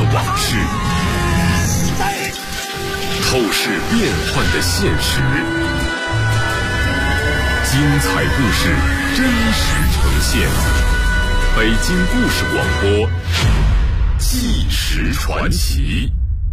往事，透视变幻的现实，精彩故事真实呈现。北京故事广播，纪实传奇。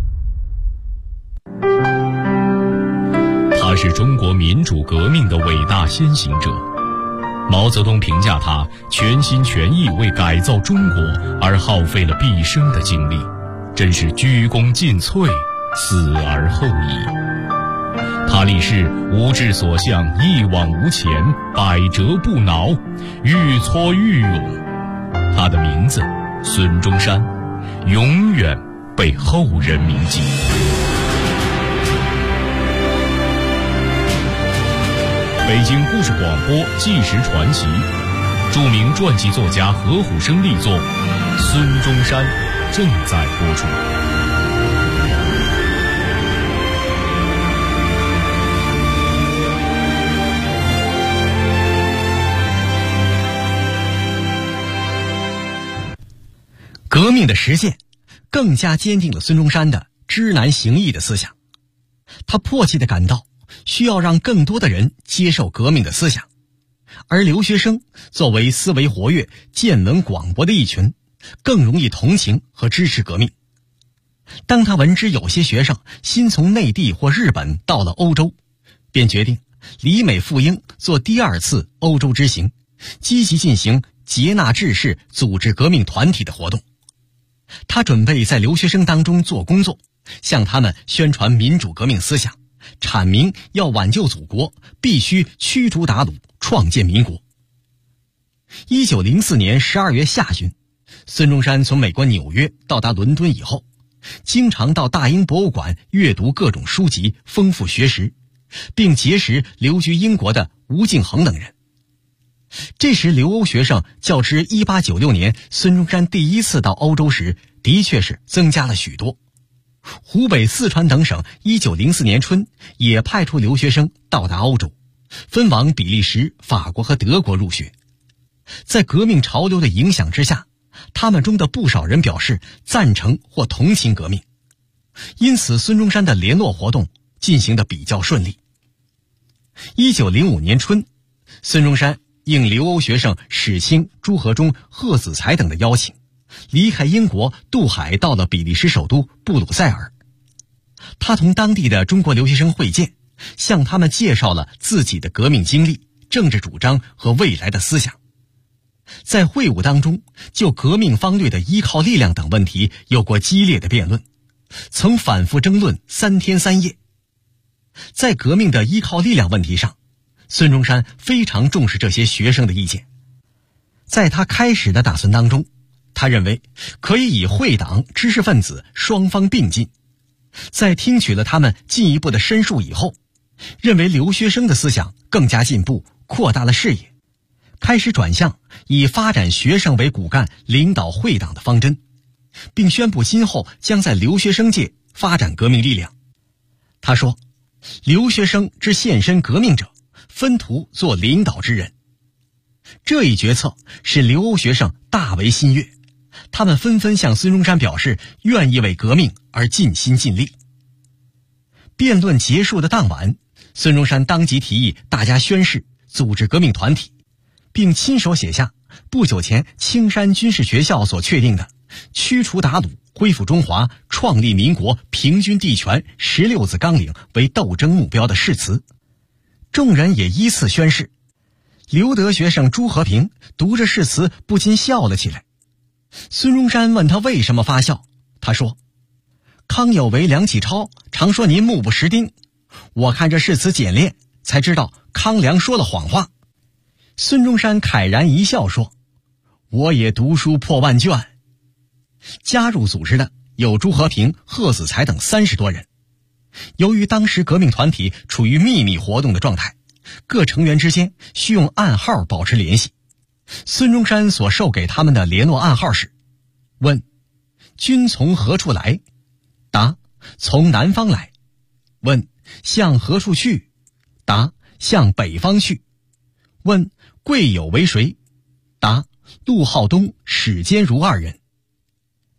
他是中国民主革命的伟大先行者。毛泽东评价他全心全意为改造中国而耗费了毕生的精力，真是鞠躬尽瘁，死而后已。他立誓无志所向，一往无前，百折不挠，愈挫愈勇。他的名字孙中山，永远被后人铭记。北京故事广播纪实传奇，著名传记作家何虎生力作《孙中山》正在播出。 革命的实践更加坚定了孙中山的知难行易的思想，他迫切地感到需要让更多的人接受革命的思想，而留学生作为思维活跃、见闻广博的一群，更容易同情和支持革命。当他闻知有些学生新从内地或日本到了欧洲，便决定离美赴英做第二次欧洲之行，积极进行接纳志士组织革命团体的活动。他准备在留学生当中做工作，向他们宣传民主革命思想，阐明要挽救祖国，必须驱逐鞑虏，创建民国。1904年12月下旬，孙中山从美国纽约到达伦敦以后，经常到大英博物馆阅读各种书籍，丰富学识，并结识留居英国的吴敬恒等人。这时留欧学生较之1896年孙中山第一次到欧洲时，的确是增加了许多。湖北、四川等省1904年春也派出留学生到达欧洲，分往比利时、法国和德国入学。在革命潮流的影响之下，他们中的不少人表示赞成或同情革命，因此孙中山的联络活动进行得比较顺利。1905年春，孙中山应留欧学生史清、朱和忠、贺子才等的邀请，离开英国渡海到了比利时首都布鲁塞尔。他同当地的中国留学生会见，向他们介绍了自己的革命经历、政治主张和未来的思想。在会晤当中，就革命方略的依靠力量等问题有过激烈的辩论，曾反复争论3天3夜。在革命的依靠力量问题上，孙中山非常重视这些学生的意见。在他开始的打算当中，他认为可以以会党、知识分子双方并进。在听取了他们进一步的申述以后，认为留学生的思想更加进步，扩大了视野，开始转向以发展学生为骨干领导会党的方针，并宣布今后将在留学生界发展革命力量。他说，留学生之献身革命者，分途做领导之人。这一决策使留欧学生大为心悦，他们纷纷向孙中山表示愿意为革命而尽心尽力。辩论结束的当晚，孙中山当即提议大家宣誓组织革命团体，并亲手写下不久前青山军事学校所确定的驱除鞑虏、恢复中华、创立民国、平均地权16字纲领为斗争目标的誓词。众人也依次宣誓。留德学生朱和平读着誓词不禁笑了起来。孙中山问他为什么发笑，他说，康有为、梁启超常说您目不识丁，我看这誓词简练，才知道康梁说了谎话。孙中山慨然一笑说，我也读书破万卷。加入组织的有朱和平、贺子才等30多人。由于当时革命团体处于秘密活动的状态，各成员之间需用暗号保持联系。孙中山所授给他们的联络暗号是：问，君从何处来？答，从南方来。问，向何处去？答，向北方去。问，贵友为谁？答，陆浩东、史坚如2人。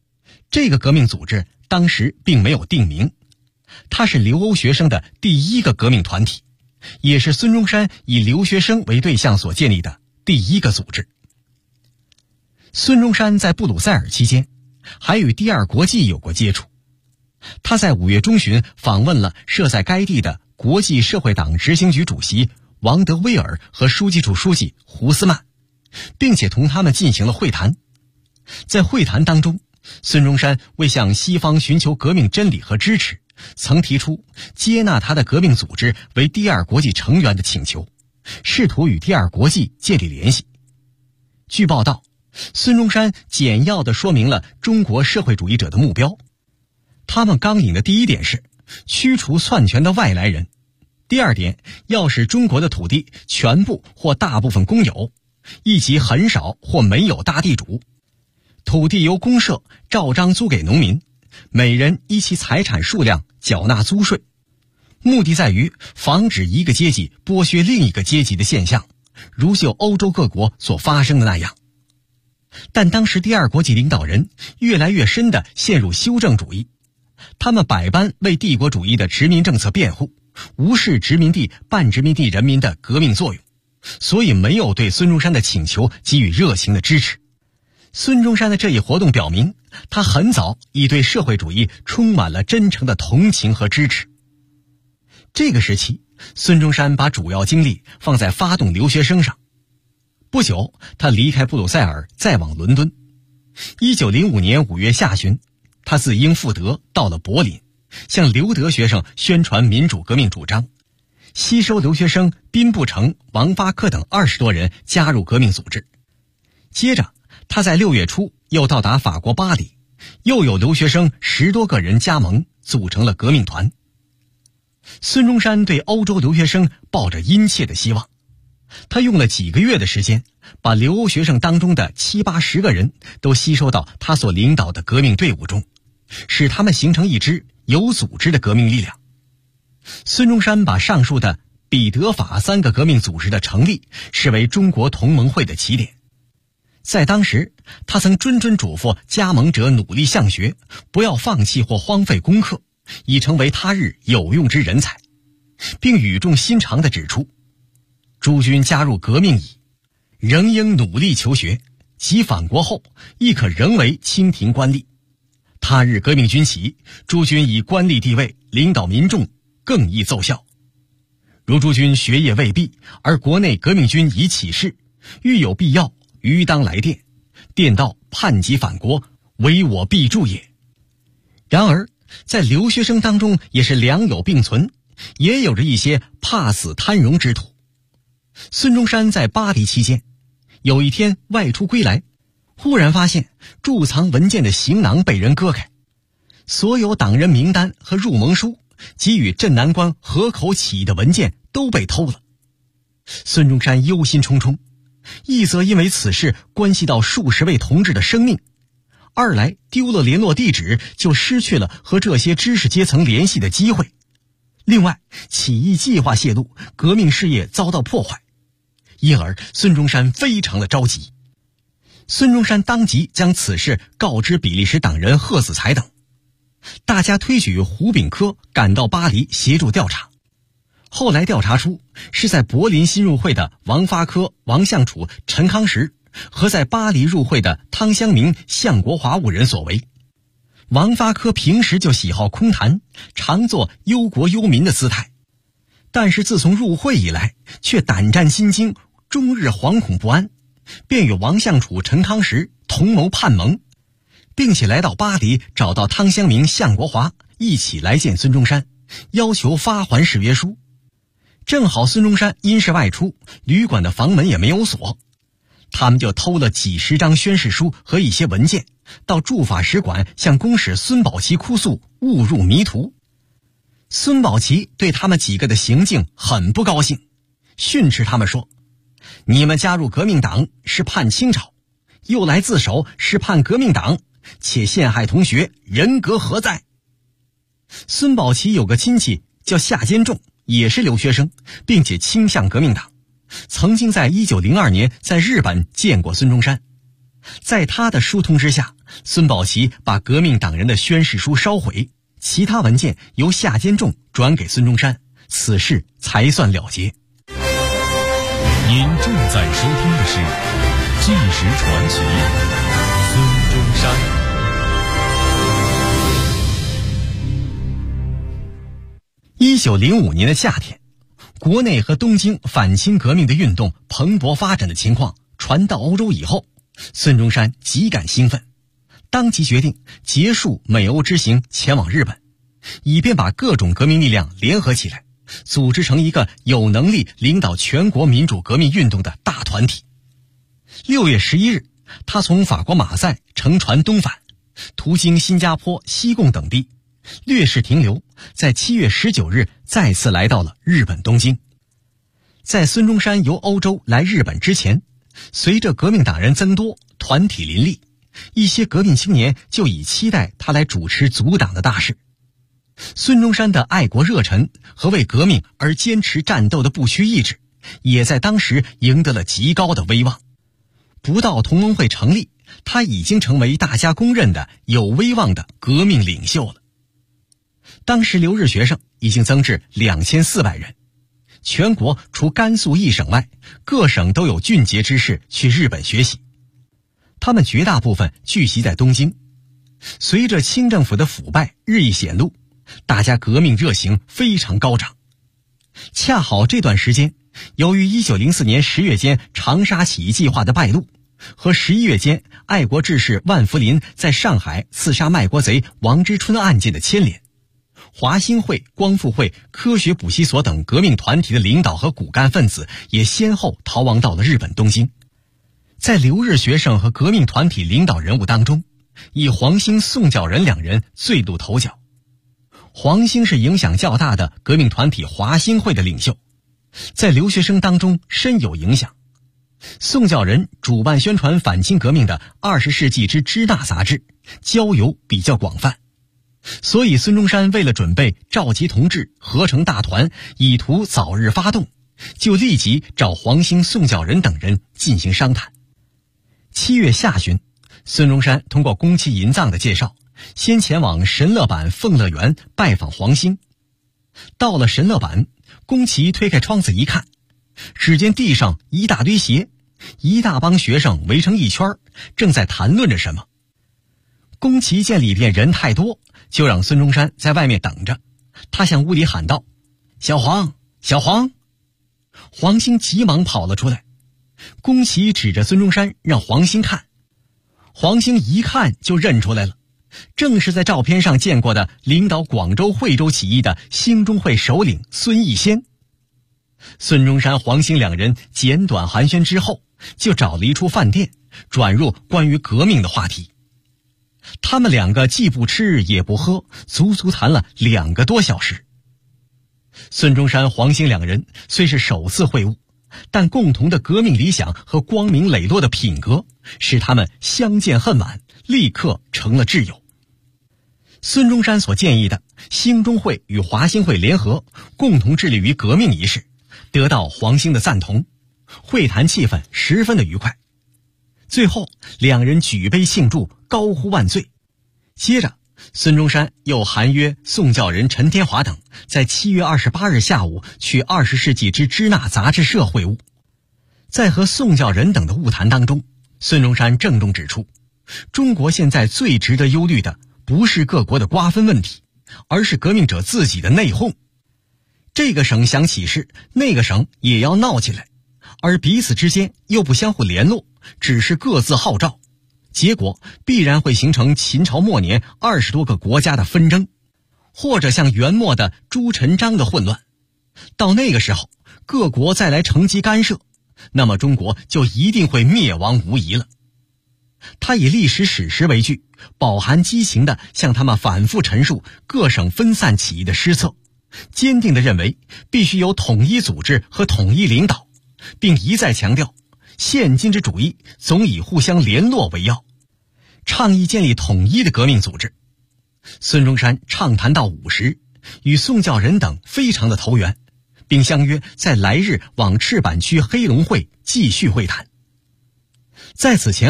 这个革命组织当时并没有定名，它是留欧学生的第一个革命团体，也是孙中山以留学生为对象所建立的第一个组织。孙中山在布鲁塞尔期间还与第二国际有过接触，他在5月中旬访问了设在该地的国际社会党执行局主席王德威尔和书记处书记胡斯曼，并且同他们进行了会谈。在会谈当中，孙中山为向西方寻求革命真理和支持，曾提出接纳他的革命组织为第二国际成员的请求，试图与第二国际建立联系。据报道，孙中山简要地说明了中国社会主义者的目标。他们纲领的第一点是驱除篡权的外来人，第二点要使中国的土地全部或大部分公有，以及很少或没有大地主，土地由公社照章租给农民，每人依其财产数量缴纳租税，目的在于防止一个阶级剥削另一个阶级的现象，如就欧洲各国所发生的那样。但当时第二国际领导人越来越深地陷入修正主义，他们百般为帝国主义的殖民政策辩护，无视殖民地半殖民地人民的革命作用，所以没有对孙中山的请求给予热情的支持。孙中山的这一活动表明，他很早已对社会主义充满了真诚的同情和支持。这个时期，孙中山把主要精力放在发动留学生上。不久，他离开布鲁塞尔，再往伦敦。1905年5月下旬，他自英赴德，到了柏林，向留德学生宣传民主革命主张，吸收留学生宾布成、王发科等20多人加入革命组织。接着，他在6月初又到达法国巴黎，又有留学生10多个人加盟，组成了革命团。孙中山对欧洲留学生抱着殷切的希望，他用了几个月的时间，把留欧学生当中的70、80个人都吸收到他所领导的革命队伍中，使他们形成一支有组织的革命力量。孙中山把上述的彼得法3个革命组织的成立视为中国同盟会的起点。在当时，他曾谆谆嘱咐加盟者努力向学，不要放弃或荒废功课，以成为他日有用之人才，并语重心长地指出，诸君加入革命矣，仍应努力求学，其返国后亦可仍为清廷官吏。他日革命军起，诸君以官吏地位领导民众，更易奏效。如诸君学业未毕，而国内革命军已起事，欲有必要，于当来电，电到叛急返国，为我必助也。然而，在留学生当中也是良莠并存，也有着一些怕死贪荣之徒。孙中山在巴黎期间，有一天外出归来，忽然发现贮藏文件的行囊被人割开，所有党人名单和入盟书及与镇南关河口起义的文件都被偷了。孙中山忧心忡忡，一则因为此事关系到数十位同志的生命，二来丢了联络地址，就失去了和这些知识阶层联系的机会。另外，起义计划泄露，革命事业遭到破坏，因而孙中山非常的着急。孙中山当即将此事告知比利时党人贺子才等，大家推举胡炳科赶到巴黎协助调查。后来调查出是在柏林新入会的王发科、王相楚、陈康实和在巴黎入会的汤湘明、向国华5人所为。王发科平时就喜好空谈，常做忧国忧民的姿态，但是自从入会以来，却胆战心惊，终日惶恐不安，便与王相楚、陈康实同谋叛盟，并且来到巴黎找到汤湘明、向国华，一起来见孙中山，要求发还誓约书。正好孙中山因事外出，旅馆的房门也没有锁，他们就偷了几10张宣誓书和一些文件，到驻法使馆向公使孙宝琦哭诉，误入迷途。孙宝琦对他们几个的行径很不高兴，训斥他们说，你们加入革命党是叛清朝，又来自首是叛革命党，且陷害同学，人格何在？孙宝琦有个亲戚叫夏坚仲，也是留学生，并且倾向革命党，曾经在1902年在日本见过孙中山。 在他的疏通之下，孙宝琦把革命党人的宣誓书烧毁，其他文件由夏坚仲转给孙中山，此事才算了结。 您正在收听的是《纪实传奇》，孙中山。 1905年的夏天，国内和东京反清革命的运动蓬勃发展的情况传到欧洲以后，孙中山极感兴奋，当即决定结束美欧之行，前往日本，以便把各种革命力量联合起来，组织成一个有能力领导全国民主革命运动的大团体。6月11日，他从法国马赛乘船东返，途经新加坡、西贡等地，略事停留，在7月19日再次来到了日本东京。在孙中山由欧洲来日本之前，随着革命党人增多，团体林立，一些革命青年就已期待他来主持组党的大事。孙中山的爱国热忱和为革命而坚持战斗的不屈意志，也在当时赢得了极高的威望。不到同盟会成立，他已经成为大家公认的有威望的革命领袖了。当时留日学生已经增至2400人，全国除甘肃一省外，各省都有俊杰之士去日本学习，他们绝大部分聚集在东京。随着清政府的腐败日益显露，大家革命热情非常高涨。恰好这段时间，由于1904年10月间长沙起义计划的败露，和11月间爱国志士万福林在上海刺杀卖国贼王之春案件的牵连，华兴会、光复会、科学补习所等革命团体的领导和骨干分子也先后逃亡到了日本东京。在留日学生和革命团体领导人物当中，以黄兴、宋教仁两人最露头角。黄兴是影响较大的革命团体华兴会的领袖，在留学生当中深有影响。宋教仁主办宣传反清革命的《20世纪之支那》杂志，交友比较广泛，所以孙中山为了准备召集同志合成大团，以图早日发动，就立即找黄兴、宋教仁等人进行商谈。7月下旬，孙中山通过宫崎银藏的介绍，先前往神乐坂凤乐园拜访黄兴。到了神乐坂，宫崎推开窗子一看，只见地上一大堆鞋，一大帮学生围成一圈，正在谈论着什么。宫崎见里边人太多，就让孙中山在外面等着。他向屋里喊道：“小黄，小黄！”黄兴急忙跑了出来。宫崎指着孙中山让黄兴看，黄兴一看就认出来了，正是在照片上见过的领导广州、惠州起义的兴中会首领孙逸仙。孙中山、黄兴两人简短寒暄之后，就找了一处饭店，转入关于革命的话题。他们两个既不吃也不喝，足足谈了2个多小时。孙中山、黄兴两人虽是首次会晤，但共同的革命理想和光明磊落的品格，使他们相见恨晚，立刻成了挚友。孙中山所建议的兴中会与华兴会联合，共同致力于革命一事，得到黄兴的赞同，会谈气氛十分的愉快。最后两人举杯庆祝，高呼万岁。接着孙中山又函约宋教仁、陈天华等在7月28日下午去20世纪之支那杂志社会晤。在和宋教仁等的晤谈当中，孙中山郑重指出，中国现在最值得忧虑的不是各国的瓜分问题，而是革命者自己的内讧。这个省想起事，那个省也要闹起来，而彼此之间又不相互联络，只是各自号召，结果必然会形成秦朝末年20多个国家的纷争，或者像元末的朱陈章的混乱。到那个时候，各国再来乘机干涉，那么中国就一定会灭亡无疑了。他以历史史实为据，饱含激情地向他们反复陈述各省分散起义的失策，坚定地认为必须有统一组织和统一领导，并一再强调现今之主义总以互相联络为要，倡议建立统一的革命组织。孙中山畅谈到午时，与宋教仁等非常的投缘，并相约在来日往赤坂区黑龙会继续会谈。在此前后，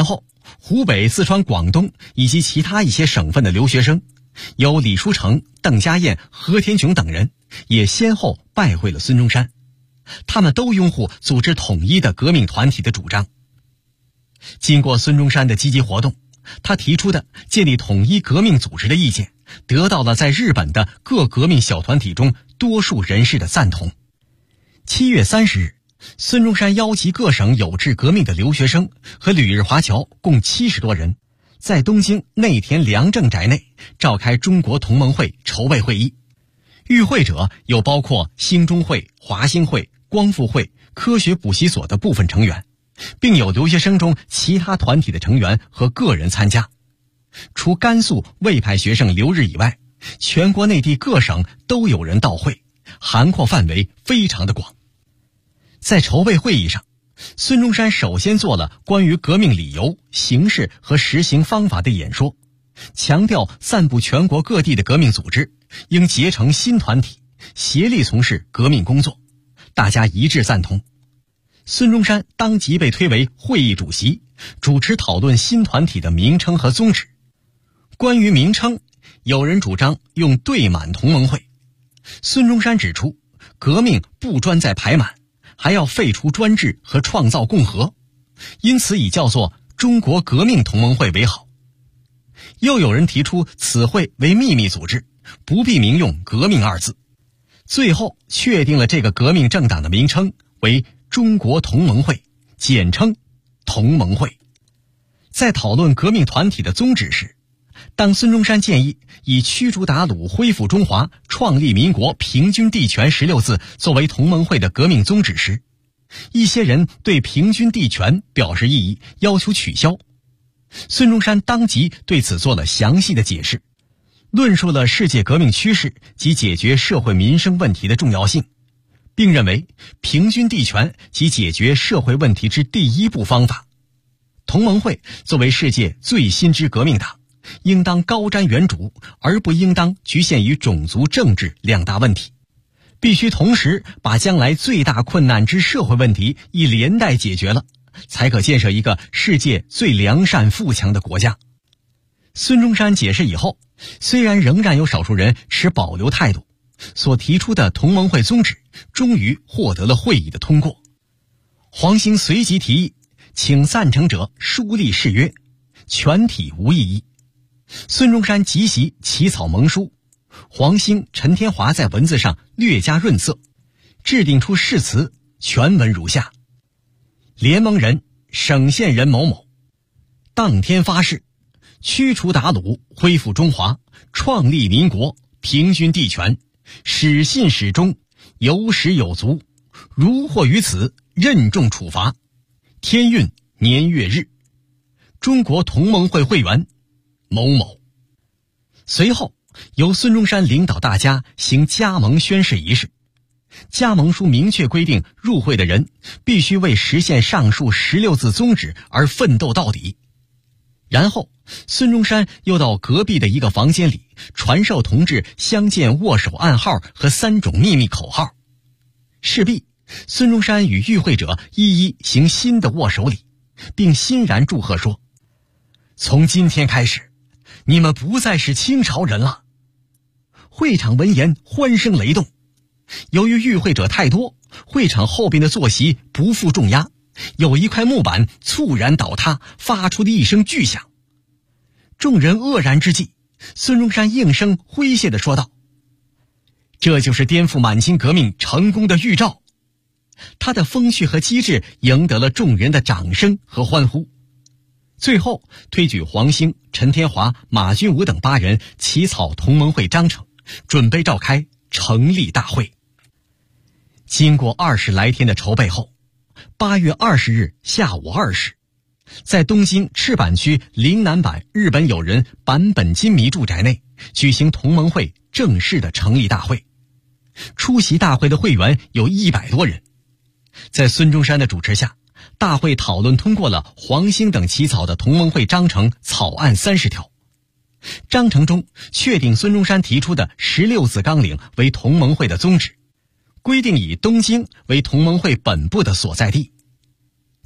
湖北、四川、广东以及其他一些省份的留学生，有李书成、邓家燕、何天炯等人，也先后拜会了孙中山。他们都拥护组织统一的革命团体的主张。经过孙中山的积极活动，他提出的建立统一革命组织的意见，得到了在日本的各革命小团体中多数人士的赞同。7月30日，孙中山邀集各省有志革命的留学生和旅日华侨共70多人，在东京内田良政宅内召开中国同盟会筹备会议。与会者有包括兴中会、华兴会、光复会、科学补习所的部分成员，并有留学生中其他团体的成员和个人参加。除甘肃魏派学生留日以外，全国内地各省都有人到会，涵括范围非常的广。在筹备会议上，孙中山首先做了关于革命理由、形式和实行方法的演说，强调散布全国各地的革命组织应结成新团体，协力从事革命工作，大家一致赞同。孙中山当即被推为会议主席，主持讨论新团体的名称和宗旨。关于名称，有人主张用对满同盟会。孙中山指出，革命不专在排满，还要废除专制和创造共和，因此以叫做中国革命同盟会为好。又有人提出此会为秘密组织，不必明用革命二字。最后确定了这个革命政党的名称为中国同盟会，简称同盟会。在讨论革命团体的宗旨时，当孙中山建议以驱逐鞑虏、恢复中华、创立民国、平均地权16字作为同盟会的革命宗旨时，一些人对平均地权表示异议，要求取消。孙中山当即对此做了详细的解释，论述了世界革命趋势及解决社会民生问题的重要性，并认为平均地权即解决社会问题之第一步方法。同盟会作为世界最新之革命党，应当高瞻远瞩，而不应当局限于种族政治两大问题，必须同时把将来最大困难之社会问题一连带解决了，才可建设一个世界最良善富强的国家。孙中山解释以后，虽然仍然有少数人持保留态度，所提出的同盟会宗旨终于获得了会议的通过。黄兴随即提议，请赞成者书立誓约，全体无异议。孙中山即席起草盟书，黄兴、陈天华在文字上略加润色，制定出誓词，全文如下：联盟人省县人某某，当天发誓，驱除鞑虏，恢复中华，创立民国，平均地权，始信始终，有始有足，如获于此，任重处罚。天运年月日，中国同盟会会员某某。随后由孙中山领导大家行加盟宣誓仪式。加盟书明确规定，入会的人必须为实现上述16字宗旨而奋斗到底。然后孙中山又到隔壁的一个房间里传授同志相见握手暗号和3种秘密口号。事毕，孙中山与与会者一一行新的握手礼，并欣然祝贺说：从今天开始，你们不再是清朝人了。会场闻言欢声雷动。由于与会者太多，会场后边的坐席不负重压，有一块木板猝然倒塌，发出了一声巨响。众人愕然之际，孙中山应声诙谐地说道：这就是颠覆满清革命成功的预兆。他的风趣和机智赢得了众人的掌声和欢呼。最后推举黄兴、陈天华、马君武等8人起草同盟会章程，准备召开成立大会。经过20来天的筹备后，8月20日下午2时，在东京赤坂区陵南坂日本友人坂本金弥住宅内举行同盟会正式的成立大会。出席大会的会员有100多人。在孙中山的主持下，大会讨论通过了黄兴等起草的同盟会章程草案30条。章程中确定孙中山提出的16字纲领为同盟会的宗旨，规定以东京为同盟会本部的所在地。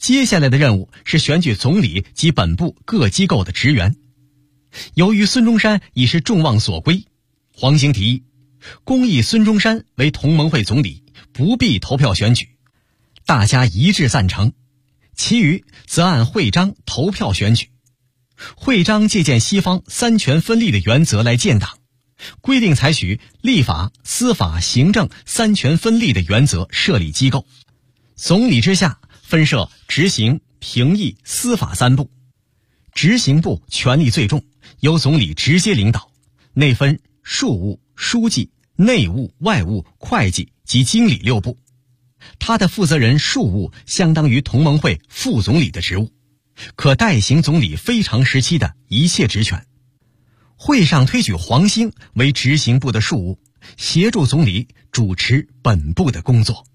接下来的任务是选举总理及本部各机构的职员。由于孙中山已是众望所归，黄兴提议公议孙中山为同盟会总理，不必投票选举，大家一致赞成，其余则按会章投票选举。会章借鉴西方三权分立的原则来建党，规定采取立法、司法、行政三权分立的原则设立机构，总理之下分设执行、评议、司法三部。执行部权力最重，由总理直接领导，内分庶务、书记、内务、外务、会计及经理6部。他的负责人庶务相当于同盟会副总理的职务，可代行总理非常时期的一切职权。会上推举黄兴为执行部的庶务，协助总理主持本部的工作。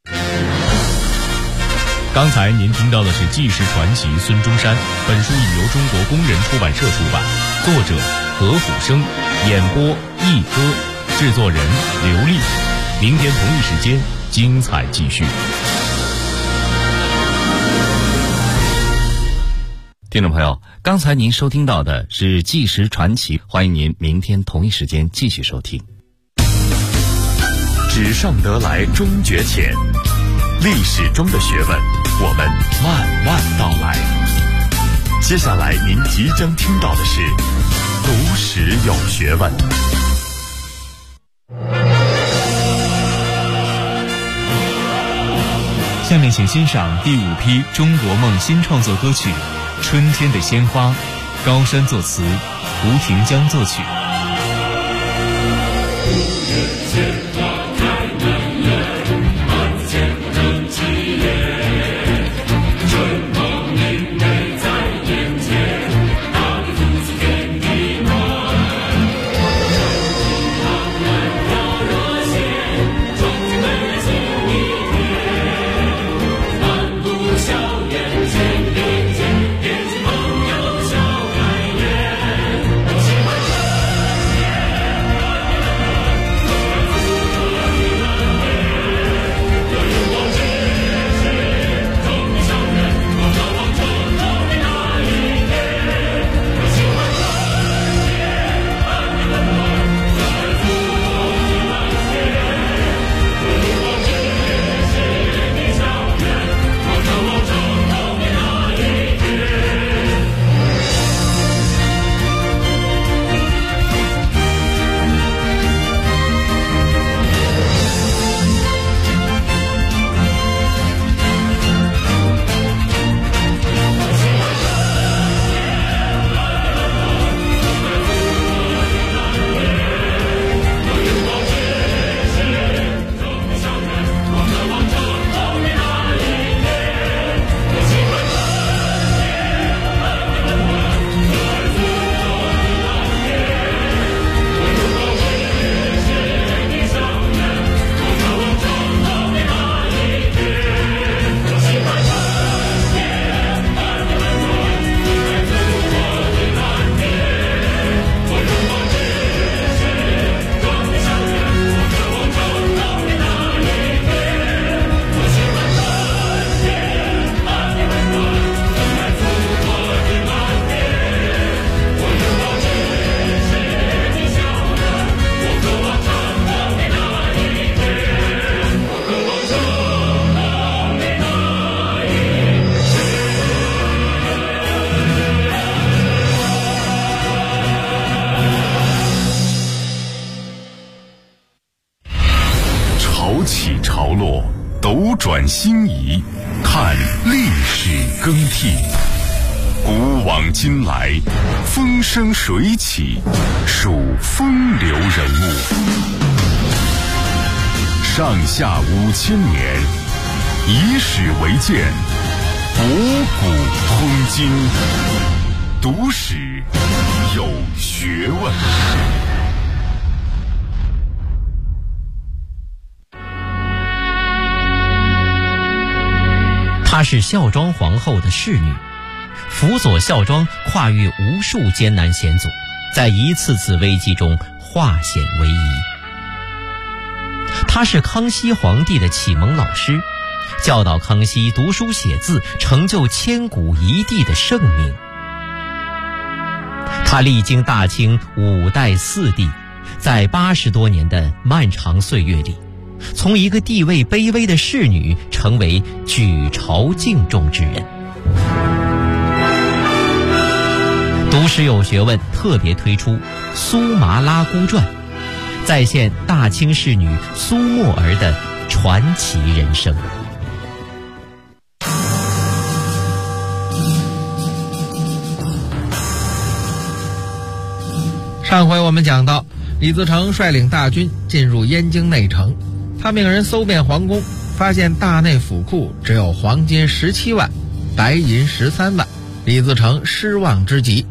刚才您听到的是纪实传奇孙中山，本书已由中国工人出版社出版，作者何虎生，演播一歌，制作人刘丽。明天同一时间精彩继续。 听众朋友，刚才您收听到的是纪实传奇，欢迎您明天同一时间继续收听。 纸上得来终觉浅，历史中的学问我们慢慢道来。接下来您即将听到的是读史有学问。 下面请欣赏第5批中国梦新创作歌曲《春天的鲜花》，高山作词，胡廷江作曲。 斗转星移，看历史更替，古往今来，风生水起，数风流人物。上下5000年，以史为鉴，博古通今，读史有学问。 她是孝庄皇后的侍女，辅佐孝庄跨越无数艰难险阻，在一次次危机中化险为夷。她是康熙皇帝的启蒙老师， 教导康熙读书写字，成就千古一帝的盛名。他历经大清5代4帝，在80多年的漫长岁月里，从一个地位卑微的侍女成为举朝敬重之人。读史有学问特别推出《苏麻拉姑传》，再现大清侍女苏沫儿的传奇人生。 上回我们讲到，李自成率领大军进入燕京内城，他命人搜遍皇宫，发现大内府库只有黄金17万，白银13万，李自成失望之极。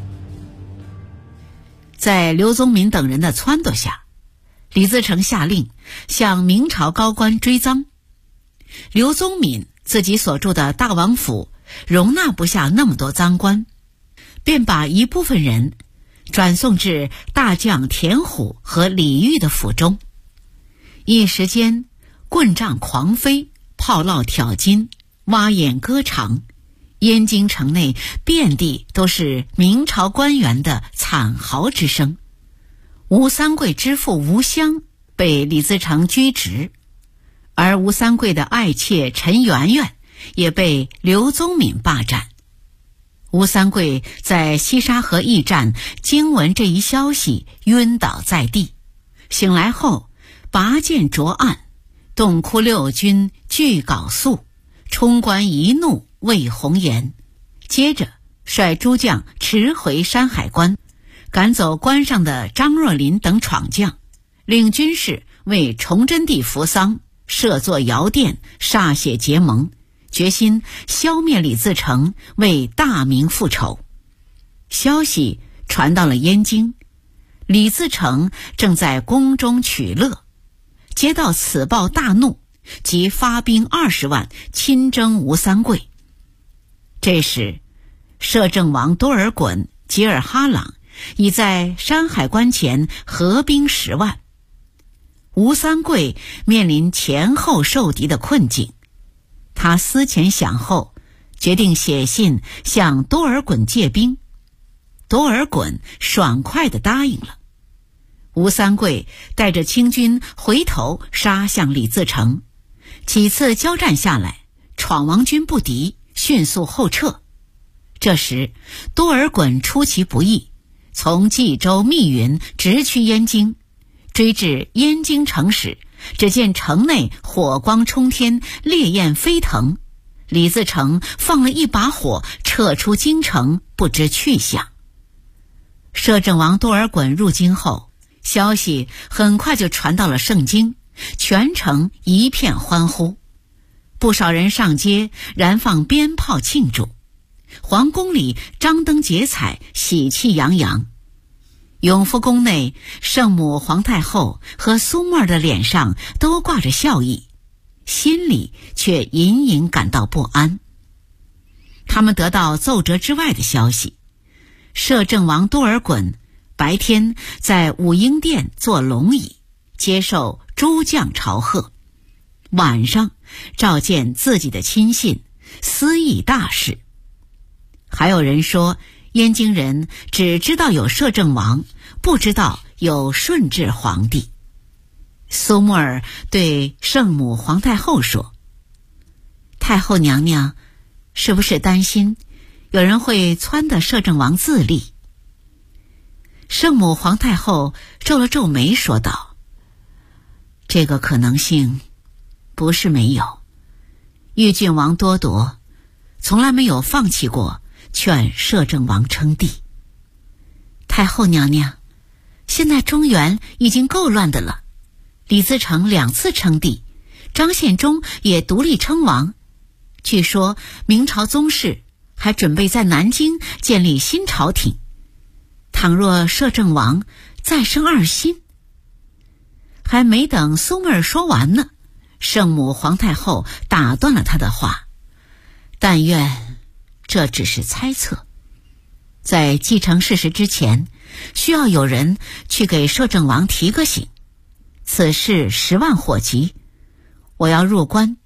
在刘宗敏等人的撺掇下，李自成下令向明朝高官追赃。刘宗敏自己所住的大王府容纳不下那么多赃官，便把一部分人转送至大将田虎和李煜的府中。一时间，棍杖狂飞，炮烙挑金，蛙眼歌唱，燕京城内遍地都是明朝官员的惨嚎之声。吴三桂之父吴襄被李自成拘职，而吴三桂的爱妾陈圆圆也被刘宗敏霸占。吴三桂在西沙河驿站惊闻这一消息，晕倒在地，醒来后拔剑着案，洞窟六军俱缟素，冲冠一怒为红颜。接着率诸将驰回山海关，赶走关上的张若琳等闯将，令军士为崇祯帝扶丧，设作窑殿，歃血结盟，决心消灭李自成，为大明复仇。消息传到了燕京，李自成正在宫中取乐，接到此报大怒，即发兵20万亲征吴三桂。这时，摄政王多尔衮、吉尔哈朗已在山海关前合兵10万。吴三桂面临前后受敌的困境，他思前想后，决定写信向多尔衮借兵。多尔衮爽快地答应了。吴三桂带着清军回头杀向李自成，几次交战下来，闯王军不敌，迅速后撤。这时多尔衮出其不意，从冀州密云直趋燕京，追至燕京城时，只见城内火光冲天，烈焰飞腾。李自成放了一把火，撤出京城，不知去向。摄政王多尔衮入京后，消息很快就传到了盛京，全城一片欢呼，不少人上街燃放鞭炮庆祝，皇宫里张灯结彩，喜气洋洋。永福宫内，圣母皇太后和苏沫儿的脸上都挂着笑意，心里却隐隐感到不安。他们得到奏折之外的消息，摄政王多尔衮白天在武英殿坐龙椅，接受诸将朝贺，晚上召见自己的亲信，司议大事。还有人说，燕京人只知道有摄政王，不知道有顺治皇帝。苏沫儿对圣母皇太后说：“太后娘娘是不是担心有人会撺掇摄政王自立？”圣母皇太后皱了皱眉说道：“这个可能性不是没有，豫郡王多铎从来没有放弃过劝摄政王称帝。太后娘娘，现在中原已经够乱的了，李自成2次称帝，张献忠也独立称王，据说明朝宗室还准备在南京建立新朝廷。倘若摄政王再生2心……”还没等苏沫儿说完呢，圣母皇太后打断了他的话：“但愿这只是猜测，在继承事实之前，需要有人去给摄政王提个醒。此事10万火急，我要入关，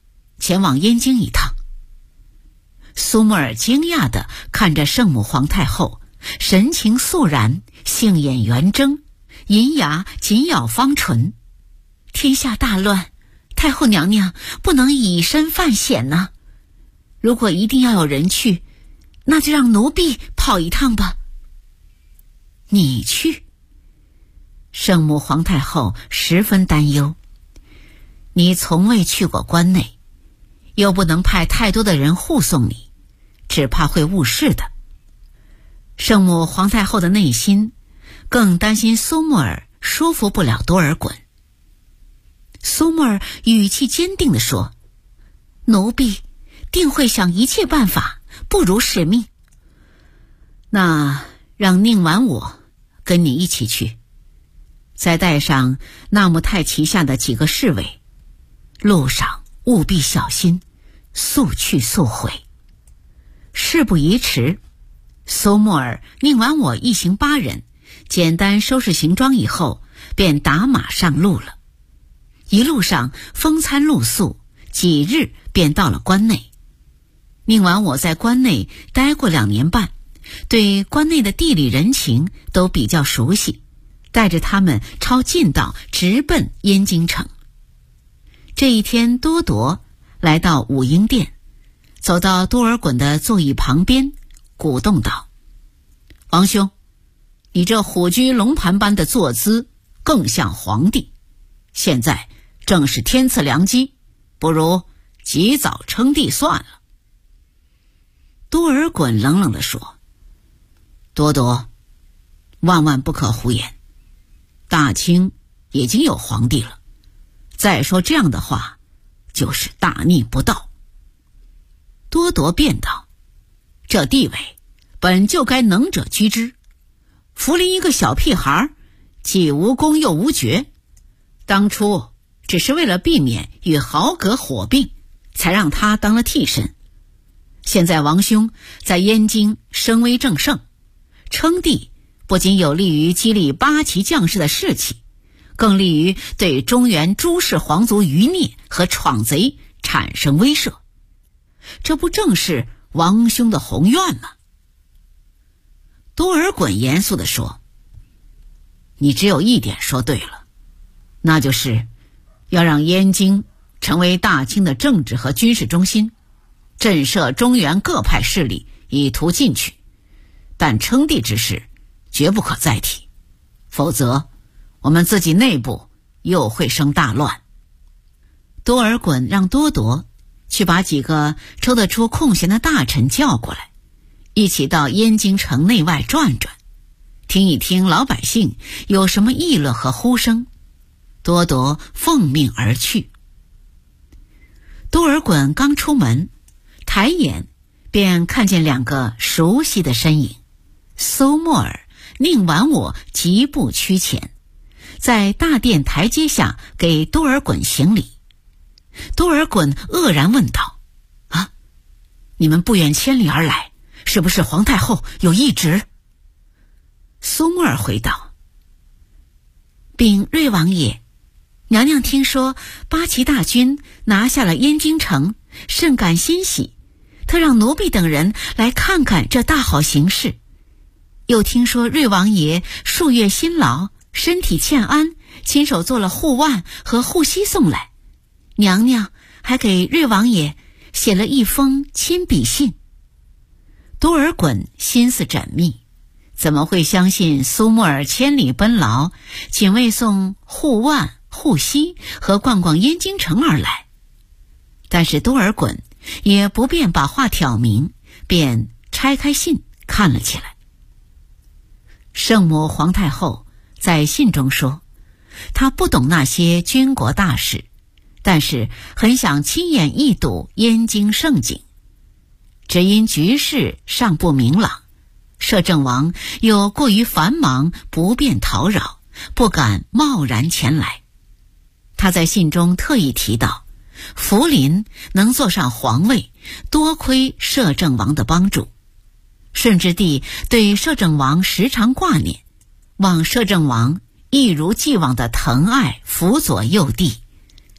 前往燕京一趟。苏木尔惊讶地看着圣母皇太后，神情肃然，杏眼圆睁，银牙紧咬方唇。天下大乱，太后娘娘不能以身犯险呢。如果一定要有人去，那就让奴婢跑一趟吧。你去？圣母皇太后十分担忧。你从未去过关内，又不能派太多的人护送你，只怕会误事的。圣母皇太后的内心更担心苏木尔说服不了多尔衮。苏木尔语气坚定地说，奴婢定会想一切办法，不辱使命。那让宁完我跟你一起去，再带上纳木泰旗下的几个侍卫，路上务必小心，速去速回。事不宜迟，苏木尔、宁完我一行8人简单收拾行装以后，便打马上路了。一路上风餐露宿，几日便到了关内。宁完我在关内待过2年半，对关内的地理人情都比较熟悉，带着他们抄近道直奔燕京城。这一天，多铎来到武英殿，走到多尔衮的座椅旁边，鼓动道：王兄，你这虎踞龙盘般的坐姿更像皇帝，现在正是天赐良机，不如及早称帝算了。多尔衮冷冷地说：多铎，万万不可胡言，大清已经有皇帝了，再说这样的话就是大逆不道。多铎便道：这地位本就该能者居之，福临一个小屁孩，既无功又无爵，当初只是为了避免与豪格火并，才让他当了替身。现在王兄在燕京声威正盛，称帝不仅有利于激励8旗将士的士气，更利于对中原诸氏皇族余孽和闯贼产生威慑，这不正是王兄的宏愿吗？多尔衮严肃地说：你只有一点说对了，那就是要让燕京成为大清的政治和军事中心，震慑中原各派势力，以图进取。但称帝之事绝不可再提，否则我们自己内部又会生大乱。多尔衮让多铎去把几个抽得出空闲的大臣叫过来，一起到燕京城内外转转，听一听老百姓有什么议论和呼声。多铎奉命而去。多尔衮刚出门，抬眼便看见2个熟悉的身影，苏木尔、宁完我疾步趋前，在大殿台阶下给多尔衮行礼。多尔衮愕然问道：啊，你们不远千里而来，是不是皇太后有懿旨？苏木尔回道：禀瑞王爷，娘娘听说8旗大军拿下了燕京城，甚感欣喜，特让奴婢等人来看看这大好形势。又听说瑞王爷数月辛劳，身体欠安，亲手做了护腕和护膝送来，娘娘还给瑞王爷写了一封亲笔信。多尔衮心思缜密，怎么会相信苏木尔千里奔劳，仅为送护腕、护膝和逛逛燕京城而来？但是多尔衮也不便把话挑明，便拆开信看了起来。圣母皇太后在信中说，她不懂那些军国大事，但是很想亲眼一睹燕京盛景，只因局势尚不明朗，摄政王又过于繁忙，不便讨扰，不敢贸然前来。他在信中特意提到，福临能坐上皇位，多亏摄政王的帮助。顺治帝对摄政王时常挂念，望摄政王一如既往的疼爱辅佐幼弟，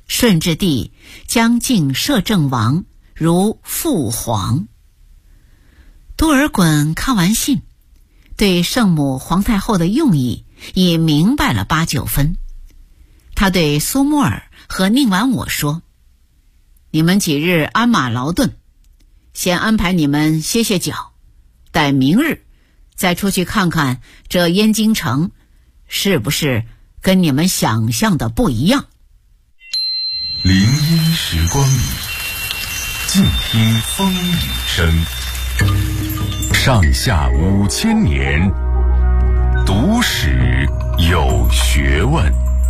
顺治帝将敬摄政王如父皇。多尔衮看完信，对圣母皇太后的用意已明白了8、9分。他对苏木尔和宁完我说：“你们几日鞍马劳顿，先安排你们歇歇脚，待明日再出去看看这燕京城是不是跟你们想象的不一样。” 林荫时光里，静听风雨声。上下5000年，读史有学问。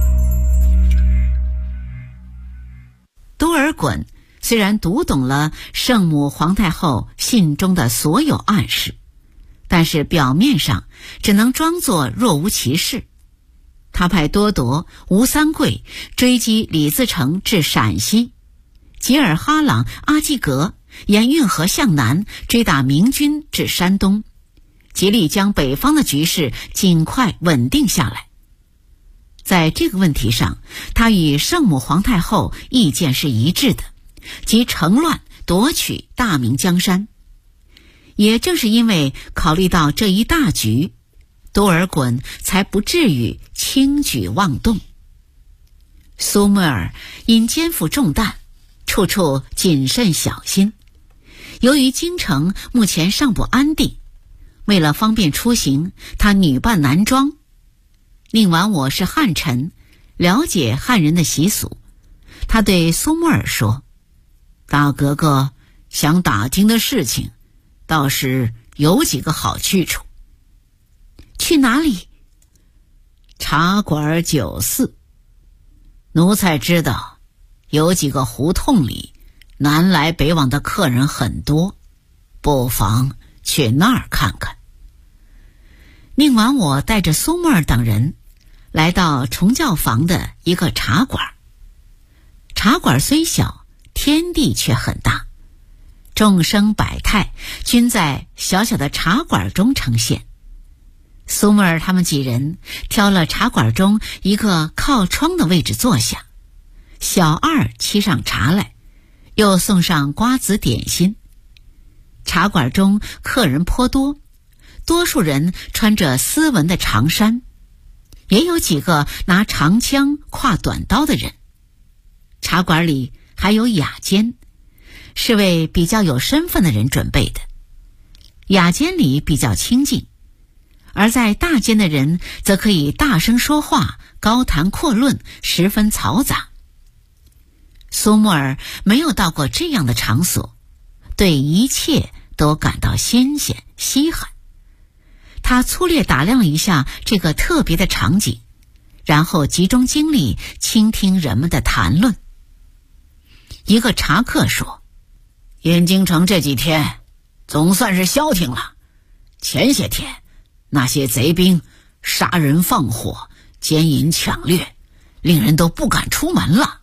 多尔衮虽然读懂了圣母皇太后信中的所有暗示，但是表面上只能装作若无其事。他派多铎、吴三桂追击李自成至陕西，吉尔哈朗、阿济格沿运河向南追打明军至山东，竭力将北方的局势尽快稳定下来。在这个问题上，他与圣母皇太后意见是一致的，即乘乱夺取大明江山。也正是因为考虑到这一大局，多尔衮才不至于轻举妄动。苏木尔因肩负重担，处处谨慎小心。由于京城目前尚不安定，为了方便出行，他女扮男装。宁完我是汉臣，了解汉人的习俗，他对苏木尔说：“大格格想打听的事情倒是有几个好去处。”“去哪里？”“茶馆酒肆。奴才知道有几个胡同里南来北往的客人很多，不妨去那儿看看。”宁完我带着苏木尔等人来到崇教坊的一个茶馆。茶馆虽小，天地却很大，众生百态均在小小的茶馆中呈现。苏木尔他们几人挑了茶馆中一个靠窗的位置坐下，小二沏上茶来，又送上瓜子点心。茶馆中客人颇多，多数人穿着丝纹的长衫，也有几个拿长枪挎短刀的人。茶馆里还有雅间，是为比较有身份的人准备的。雅间里比较清静，而在大间的人则可以大声说话，高谈阔论，十分嘈杂。苏木尔没有到过这样的场所，对一切都感到新鲜稀罕。他粗略打量了一下这个特别的场景，然后集中精力倾听人们的谈论。一个茶客说：“燕京城这几天总算是消停了，前些天那些贼兵杀人放火，奸淫抢掠，令人都不敢出门了。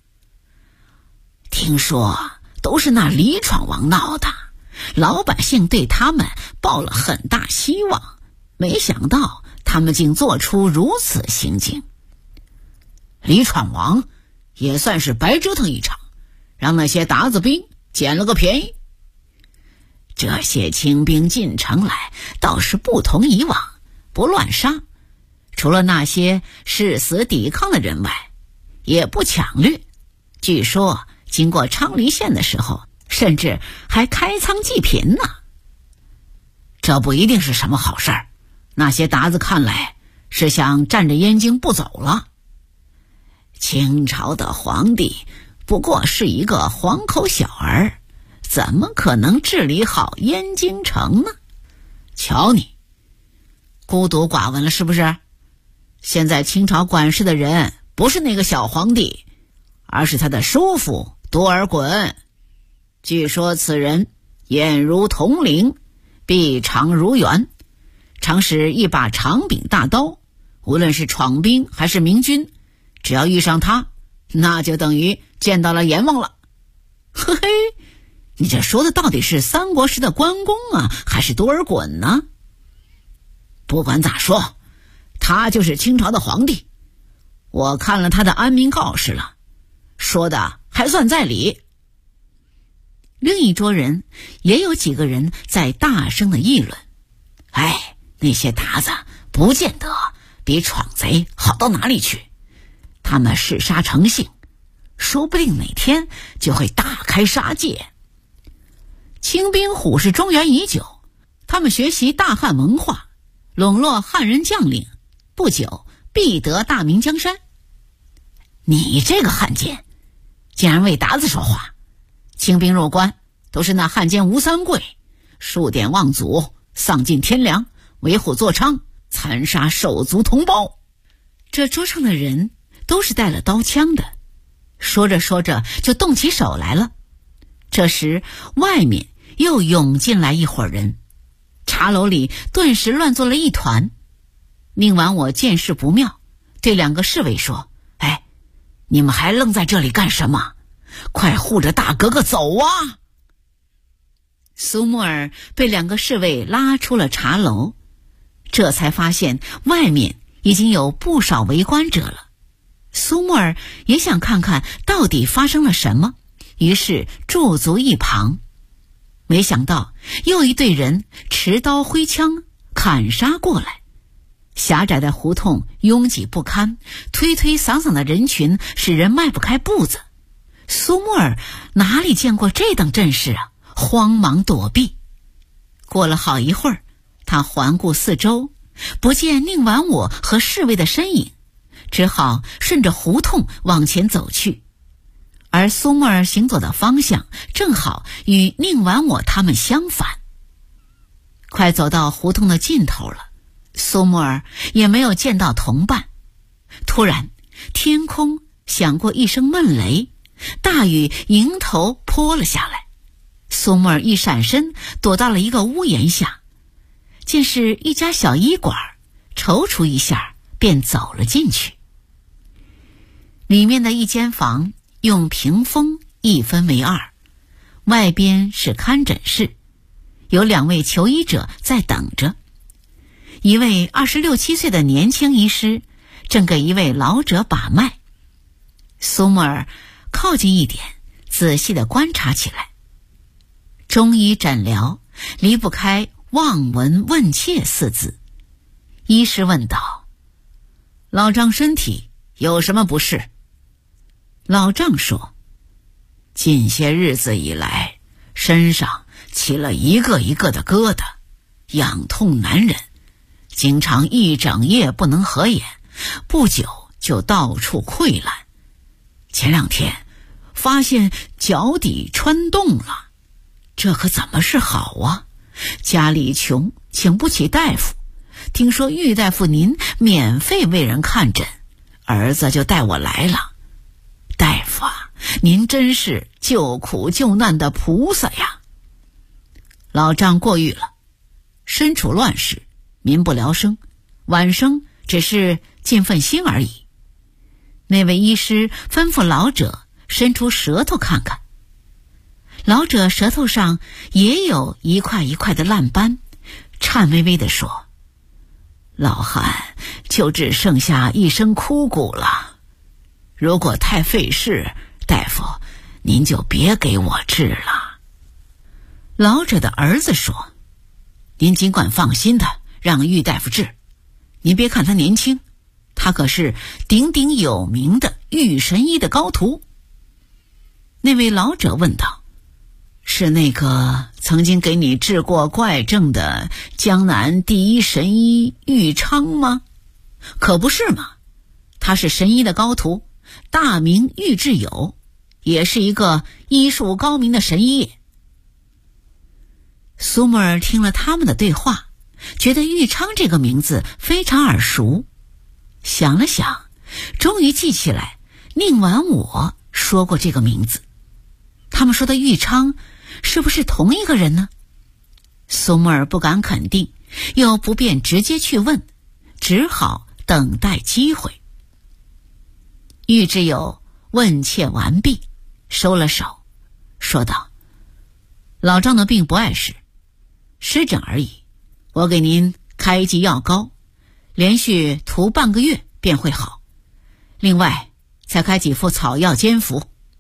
听说都是那李闯王闹的，老百姓对他们抱了很大希望，没想到他们竟做出如此行径。李闯王也算是白折腾一场，让那些鞑子兵捡了个便宜。这些清兵进城来倒是不同以往，不乱杀，除了那些誓死抵抗的人外，也不抢掠。据说经过昌黎县的时候，甚至还开仓济贫呢。这不一定是什么好事儿，那些鞑子看来是想占着燕京不走了。清朝的皇帝不过是一个黄口小儿，怎么可能治理好燕京城呢？瞧你孤独寡闻了是不是？现在清朝管事的人不是那个小皇帝，而是他的叔父多尔衮。据说此人眼如铜铃，臂长如圆，常使一把长柄大刀，无论是闯兵还是明军，只要遇上他，那就等于见到了阎王了。嘿嘿，你这说的到底是三国时的关公啊，还是多尔衮呢？不管咋说，他就是清朝的皇帝。我看了他的安民告示了， 说的还算在理。另一桌人也有几个人在大声的议论，哎，那些鞑子不见得比闯贼好到哪里去，他们嗜杀成性，说不定哪天就会大开杀戒。清兵虎视中原已久，他们学习大汉文化，笼络汉人将领，不久必得大名江山。你这个汉奸竟然为鞑子说话，清兵入关都是那汉奸吴三桂，数典忘祖，丧尽天良，为虎作伥，残杀手足同胞。这桌上的人都是带了刀枪的，说着说着就动起手来了。这时外面又涌进来一伙人，茶楼里顿时乱作了一团。宁完我见势不妙，对2个侍卫说，哎，你们还愣在这里干什么？快护着大哥哥走啊！苏木尔被2个侍卫拉出了茶楼，这才发现外面已经有不少围观者了。苏木尔也想看看到底发生了什么，于是驻足一旁。没想到又一队人持刀挥枪砍杀过来，狭窄的胡同拥挤不堪，推推搡搡的人群使人迈不开步子。苏木尔哪里见过这等阵势啊，慌忙躲避。过了好一会儿，他环顾四周，不见宁完我和侍卫的身影，只好顺着胡同往前走去。而苏木尔行走的方向正好与宁完我他们相反。快走到胡同的尽头了，苏木尔也没有见到同伴。突然天空响过一声闷雷，大雨迎头泼了下来。苏木尔一闪身躲到了一个屋檐下，见是一家小医馆，踌躇一下便走了进去。里面的一间房用屏风一分为2，外边是看诊室，有2位求医者在等着。一位26、27岁的年轻医师正给一位老者把脉。苏木尔靠近一点，仔细地观察起来。中医诊疗离不开望闻问切4字。医师问道，老丈身体有什么不适？老丈说，近些日子以来，身上起了一个一个的疙瘩，痒痛难忍，经常一整夜不能合眼，不久就到处溃烂。前2天发现脚底穿洞了，这可怎么是好啊？家里穷，请不起大夫，听说玉大夫您免费为人看诊，儿子就带我来了。大夫啊，您真是救苦救难的菩萨呀！老丈过誉了，身处乱世，民不聊生，晚生只是尽份心而已。那位医师吩咐老者伸出舌头看看。老者舌头上也有一块一块的烂斑，颤巍巍地说，老汉就只剩下一身枯骨了，如果太费事，大夫您就别给我治了。老者的儿子说，您尽管放心的让玉大夫治，您别看他年轻，他可是鼎鼎有名的玉神医的高徒。那位老者问道，是那个曾经给你治过怪症的江南第一神医玉昌吗？可不是嘛，他是神医的高徒，大名玉志友，也是一个医术高明的神医。苏木尔听了他们的对话，觉得玉昌这个名字非常耳熟，想了想，终于记起来宁完我说过这个名字。他们说的玉昌是不是同一个人呢？苏木尔不敢肯定，又不便直接去问，只好等待机会。玉志友问切完毕，收了手，说道，老丈的病不碍事，湿疹而已，我给您开一剂药膏，连续涂半个月便会好，另外再开几副草药煎服，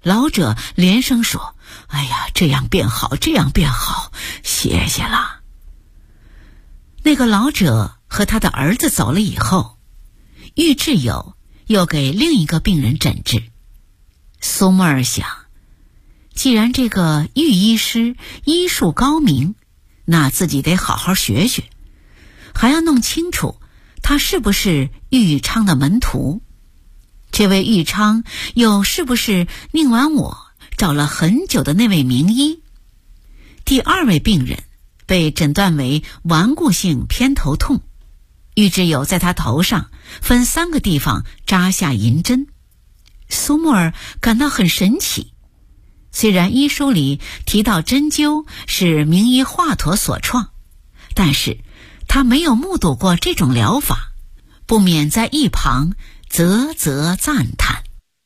老者连声说：“哎呀，这样便好，这样便好，谢谢了。”那个老者和他的儿子走了以后，玉志友又给另一个病人诊治。苏沫儿想，既然这个玉医师医术高明，那自己得好好学学，还要弄清楚他是不是玉昌的门徒，这位玉昌又是不是宁完我找了很久的那位名医。第二位病人被诊断为顽固性偏头痛，玉志友在他头上分3个地方扎下银针。苏沫儿感到很神奇，虽然医书里提到针灸是名医华佗所创，但是他没有目睹过这种疗法，不免在一旁啧啧赞叹。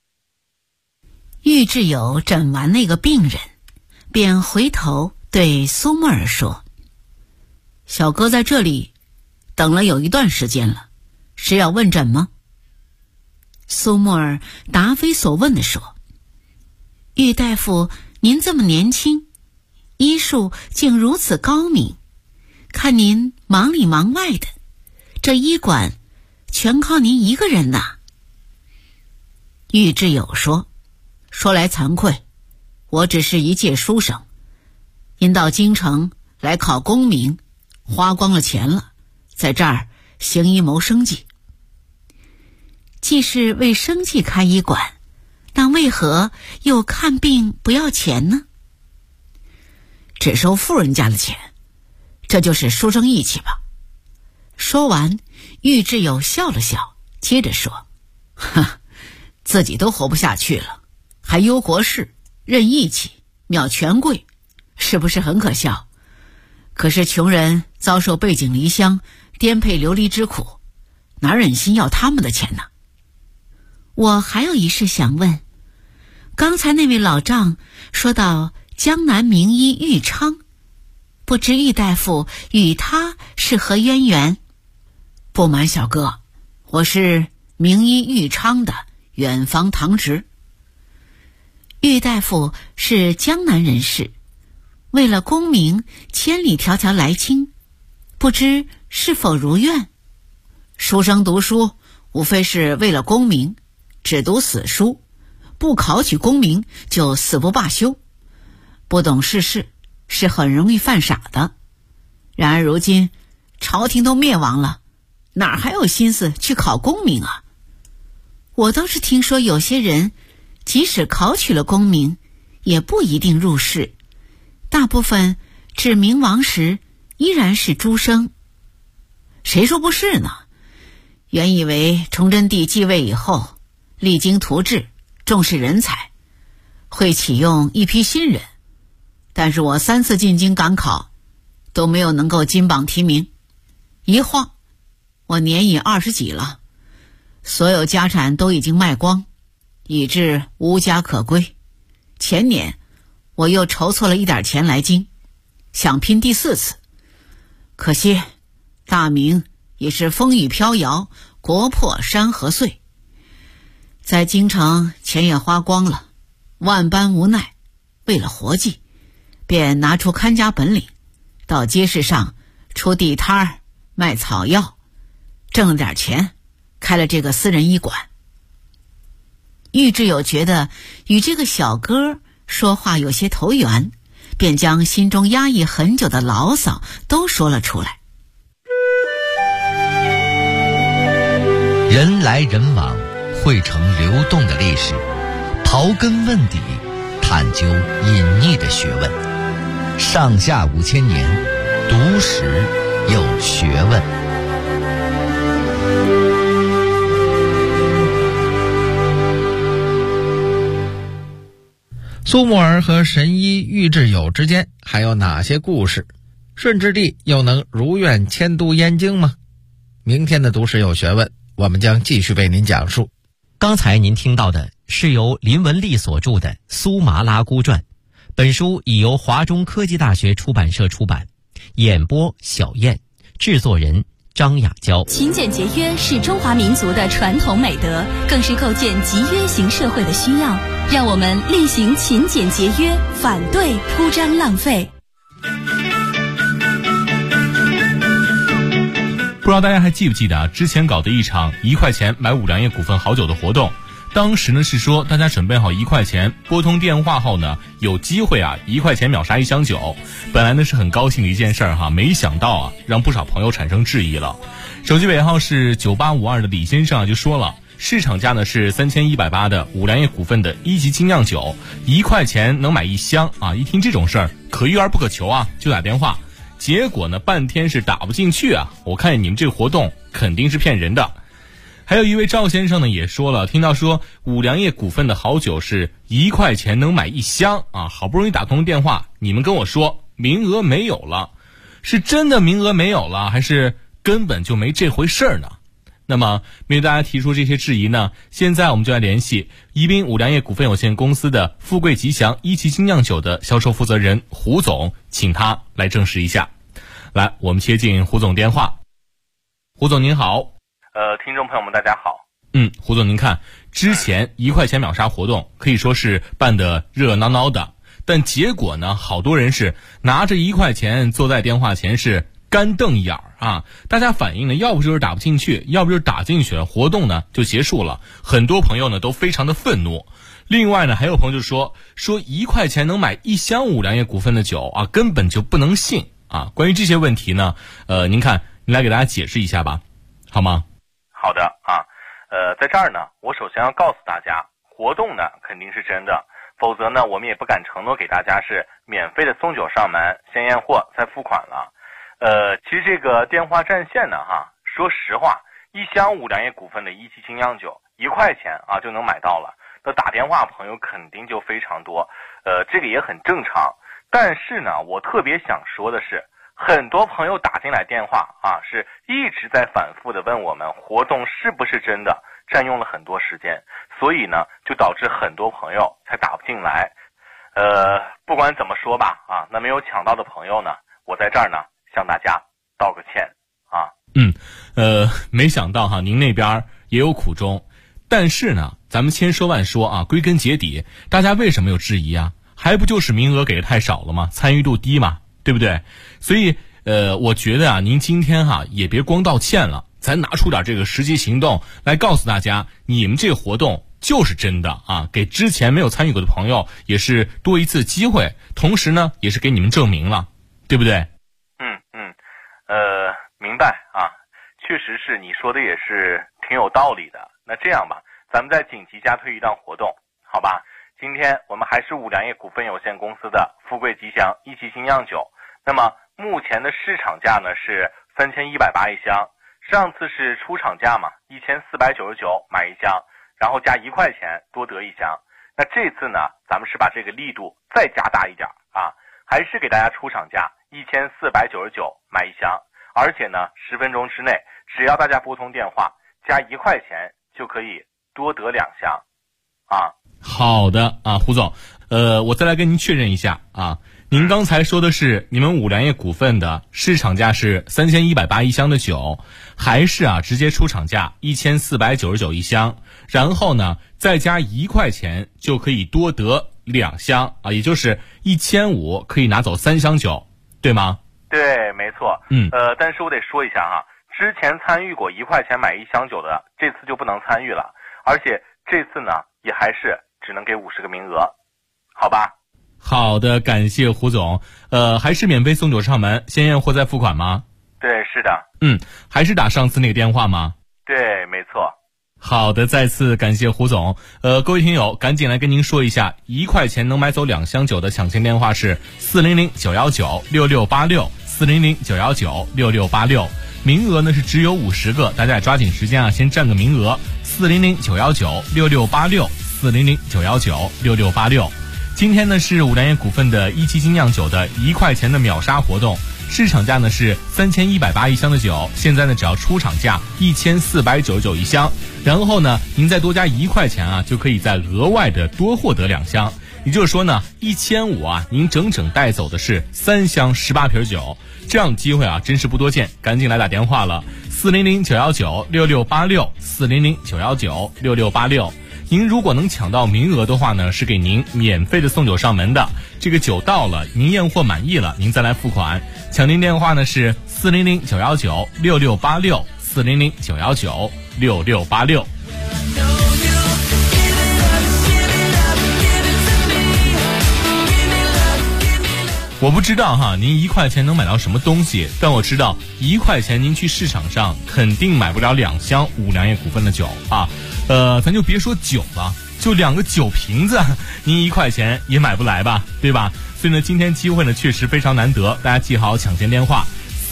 玉志友诊完那个病人，便回头对苏沫儿说：“小哥在这里等了有一段时间了，是要问诊吗？”苏沫儿答非所问地说：“玉大夫，您这么年轻，医术竟如此高明，看您忙里忙外的，这医馆全靠您一个人呐。”玉志友说：“说来惭愧，我只是一介书生，因到京城来考功名，花光了钱了，在这儿行医谋生计。”既是为生计开医馆，那为何又看病不要钱呢？只收富人家的钱，这就是书生义气吧。说完，玉志友笑了笑，接着说：“自己都活不下去了，还忧国事，认义气，藐权贵，是不是很可笑？可是穷人遭受背井离乡、颠沛流离之苦，哪忍心要他们的钱呢？”我还有一事想问，刚才那位老丈说到江南名医玉昌，不知玉大夫与他是何渊源？不瞒小哥，我是名医玉昌的远房堂侄。玉大夫是江南人士，为了功名千里迢迢来京，不知是否如愿？书生读书无非是为了功名，只读死书，不考取功名就死不罢休，不懂世事，是很容易犯傻的。然而如今朝廷都灭亡了，哪还有心思去考功名啊？我倒是听说有些人即使考取了功名，也不一定入仕，大部分至明亡时依然是诸生。谁说不是呢？原以为崇祯帝继位以后，励精图治，重视人才，会启用一批新人，但是我3次进京赶考，都没有能够金榜题名。一晃，我年已20几了，所有家产都已经卖光，以致无家可归。前年，我又筹措了一点钱来京，想拼第4次，可惜大明也是风雨飘摇，国破山河碎。在京城钱也花光了，万般无奈，为了活计，便拿出看家本领，到街市上出地摊儿卖草药，挣了点钱，开了这个私人医馆。玉志友觉得与这个小哥说话有些投缘，便将心中压抑很久的牢骚都说了出来。 人来人往，汇成流动的历史，刨根问底，探究隐匿的学问。上下5000年，读史有学问。 苏沫儿和神医玉志友之间还有哪些故事？顺治帝又能如愿迁都燕京吗？明天的读史有学问，我们将继续为您讲述。 刚才您听到的是由林文丽所著的《苏麻拉姑传》，本书已由华中科技大学出版社出版，演播小燕，制作人张雅娇。 勤俭节约是中华民族的传统美德，更是构建集约型社会的需要。 让我们厉行勤俭节约，反对铺张浪费。 不知道大家还记不记得之前搞的一场1块钱买五粮液股份好酒的活动，当时呢是说大家准备好1块钱，拨通电话后呢有机会1块钱秒杀1箱酒。本来呢是很高兴的一件事儿没想到让不少朋友产生质疑了。手机尾号是9852的李先生就说了，市场价呢是3180的五粮液股份的1级精酿酒，1块钱能买1箱一听这种事儿可遇而不可求就打电话。结果呢半天是打不进去我看你们这个活动肯定是骗人的。还有一位赵先生呢也说了，听到说五粮液股份的好酒是1块钱能买1箱好不容易打通电话，你们跟我说名额没有了，是真的名额没有了，还是根本就没这回事儿呢？那么面对大家提出这些质疑呢，现在我们就来联系宜宾五粮液股份有限公司的富贵吉祥1级精酿酒的销售负责人胡总，请他来证实一下。来，我们接进胡总电话。胡总您好。 听众朋友们大家好。 胡总您看，之前1块钱秒杀活动可以说是办得热闹闹的，但结果呢好多人是拿着1块钱坐在电话前是干瞪眼大家反映呢要不就是打不进去，要不就是打进去了，活动呢就结束了。很多朋友呢都非常的愤怒。另外呢还有朋友就说1块钱能买1箱五粮液股份的酒根本就不能信关于这些问题呢您看您来给大家解释一下吧，好吗？ 好的在这儿呢我首先要告诉大家，活动呢肯定是真的，否则呢我们也不敢承诺给大家是免费的送酒上门，先验货再付款了。其实这个电话占线呢说实话，1箱五粮液股份的1级精酿酒1块钱就能买到了，那打电话朋友肯定就非常多，这个也很正常。但是呢我特别想说的是，很多朋友打进来电话是一直在反复的问我们活动是不是真的，占用了很多时间，所以呢就导致很多朋友才打不进来。不管怎么说吧那没有抢到的朋友呢，我在这儿呢向大家道个歉没想到您那边也有苦衷。但是呢咱们千说万说归根结底大家为什么有质疑还不就是名额给的太少了吗？参与度低嘛，对不对？所以我觉得您今天也别光道歉了，咱拿出点这个实际行动来告诉大家，你们这个活动就是真的给之前没有参与过的朋友也是多一次机会，同时呢也是给你们证明了，对不对？ 明白确实是你说的也是挺有道理的。那这样吧，咱们再紧急加推一档活动，好吧？今天我们还是五粮液股份有限公司的富贵吉祥1级精酿酒，那么目前的市场价呢是3180一箱，上次是出厂价嘛，1499买1箱，然后加1块钱多得1箱。那这次呢咱们是把这个力度再加大一点还是给大家出厂价1499买1箱，而且呢10分钟之内只要大家拨通电话加1块钱就可以多得2箱好的胡总，我再来跟您确认一下您刚才说的是你们五粮液股份的市场价是3180一箱的酒，还是直接出厂价1499一箱，然后呢再加1块钱就可以多得2箱也就是1500可以拿走3箱酒，对吗？ 对，没错。但是我得说一下之前参与过1块钱买1箱酒的，这次就不能参与了，而且这次呢也还是只能给50个名额，好吧？ 好的，感谢胡总。还是免费送酒上门，先验货再付款吗？ 对，是的。 还是打上次那个电话吗？ 对，没错。 好的，再次感谢胡总。各位听友，赶紧来跟您说一下，1块钱能买走2箱酒的抢签电话是400-919-6686，400-919-6686。名额呢是只有50个，大家也抓紧时间先占个名额。400-919-6686，400-919-6686。今天呢是五粮液股份的1级精酿酒的1块钱的秒杀活动，市场价呢是3180一箱的酒，现在呢只要出厂价1499一箱，然后呢您再多加1块钱就可以再额外的多获得2箱，也就是说呢1500您整整带走的是3箱18瓶酒，这样的机会真是不多见，赶紧来打电话了，400-919-6686，400-919-6686。 您如果能抢到名额的话呢，是给您免费的送酒上门的。这个酒到了，您验货满意了，您再来付款。抢订电话呢是400-919-6686，400-919-6686。我不知道哈，您1块钱能买到什么东西，但我知道1块钱您去市场上肯定买不了2箱五粮液股份的酒啊。咱就别说酒了，就2个酒瓶子，您1块钱也买不来吧，对吧？所以呢，今天机会呢确实非常难得，大家记好抢先电话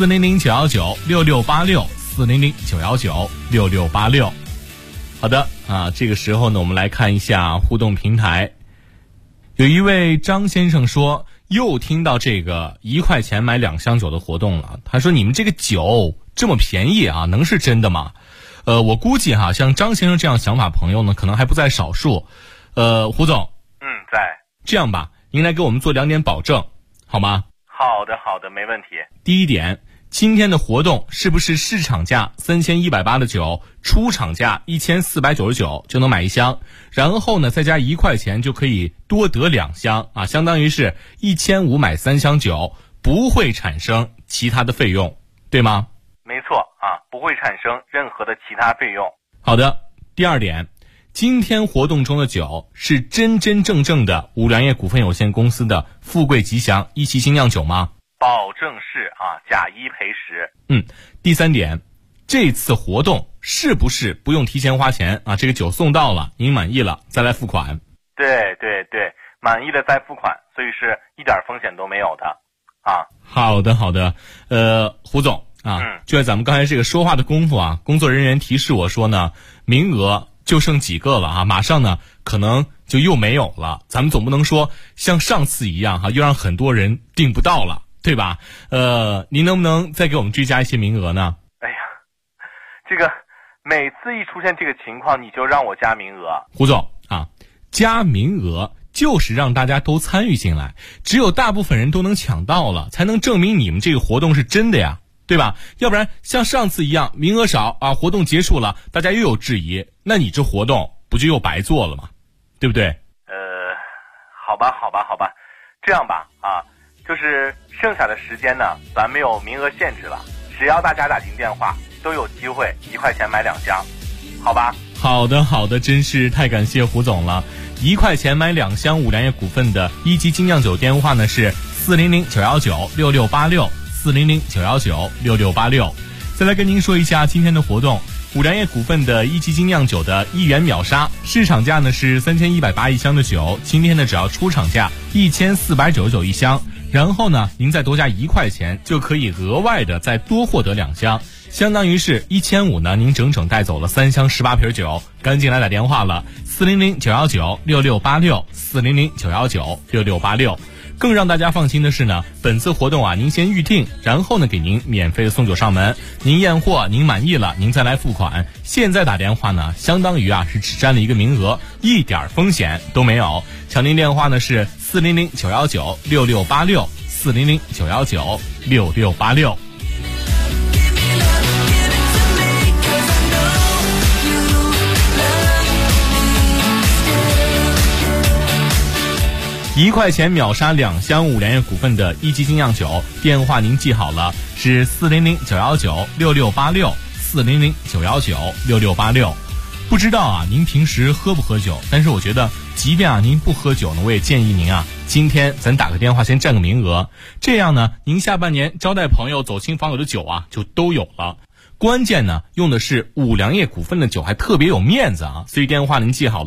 400-919-6686，400-919-6686。好的啊，这个时候呢，我们来看一下互动平台。有一位张先生说，又听到这个1块钱买2箱酒的活动了。他说，你们这个酒这么便宜啊，能是真的吗？我估计哈，像张先生这样想法朋友呢，可能还不在少数。胡总， 在。 这样吧，您来给我们做2点保证，好吗？ 好的，没问题。 第一点，今天的活动是不是市场价3180的酒，出厂价1499就能买1箱，然后呢再加1块钱就可以多得2箱啊，相当于是1500买3箱酒，不会产生其他的费用，对吗？ 没错啊，不会产生任何的其他费用。 好的，第2点，今天活动中的酒是真真正正的五粮液股份有限公司的富贵吉祥一期精酿酒吗？ 保证是啊，假1赔10。 第3点，这次活动是不是不用提前花钱啊？这个酒送到了，您满意了再来付款。 对，满意了再付款，所以是一点风险都没有的啊。 好的，胡总啊，就在咱们刚才这个说话的功夫啊，工作人员提示我说呢，名额就剩几个了啊，马上呢可能就又没有了。咱们总不能说像上次一样哈，又让很多人订不到了，对吧？您能不能再给我们追加一些名额呢？ 哎呀，这个每次一出现这个情况，你就让我加名额。 胡总啊，加名额就是让大家都参与进来，只有大部分人都能抢到了，才能证明你们这个活动是真的呀，对吧？要不然像上次一样名额少啊，活动结束了大家又有质疑，那你这活动不就又白做了吗？对不对？ 好吧，这样吧啊，就是剩下的时间呢，咱没有名额限制了，只要大家打进电话都有机会1块钱买2箱，好吧？ 好的，真是太感谢胡总了。1块钱买2箱五粮液股份的一级精酿酒，电话呢是400-919-6686，400-919-6686。再来跟您说一下今天的活动，五粮液股份的一级精酿酒的1元秒杀，市场价呢是31801箱的酒，今天呢只要出厂价14991箱，然后呢您再多加1块钱就可以额外的再多获得2箱，相当于是1500呢，您整整带走了3箱18瓶酒。赶紧来打电话了，400-919-6686，400-919-6686。更让大家放心的是呢，本次活动啊，您先预定，然后呢给您免费的送酒上门，您验货您满意了，您再来付款。现在打电话呢，相当于啊是只占了1个名额，一点风险都没有。抢订电话呢是400-919-6686，400-919-6686。1块钱秒杀2箱五粮液股份的一级精酿酒，电话您记好了，是400-919-6686，400-919-6686。不知道啊，您平时喝不喝酒？但是我觉得，即便啊您不喝酒呢，我也建议您啊，今天咱打个电话先占个名额，这样呢，您下半年招待朋友、走亲访友的酒啊，就都有了。关键呢，用的是五粮液股份的酒，还特别有面子啊，所以电话您记好了。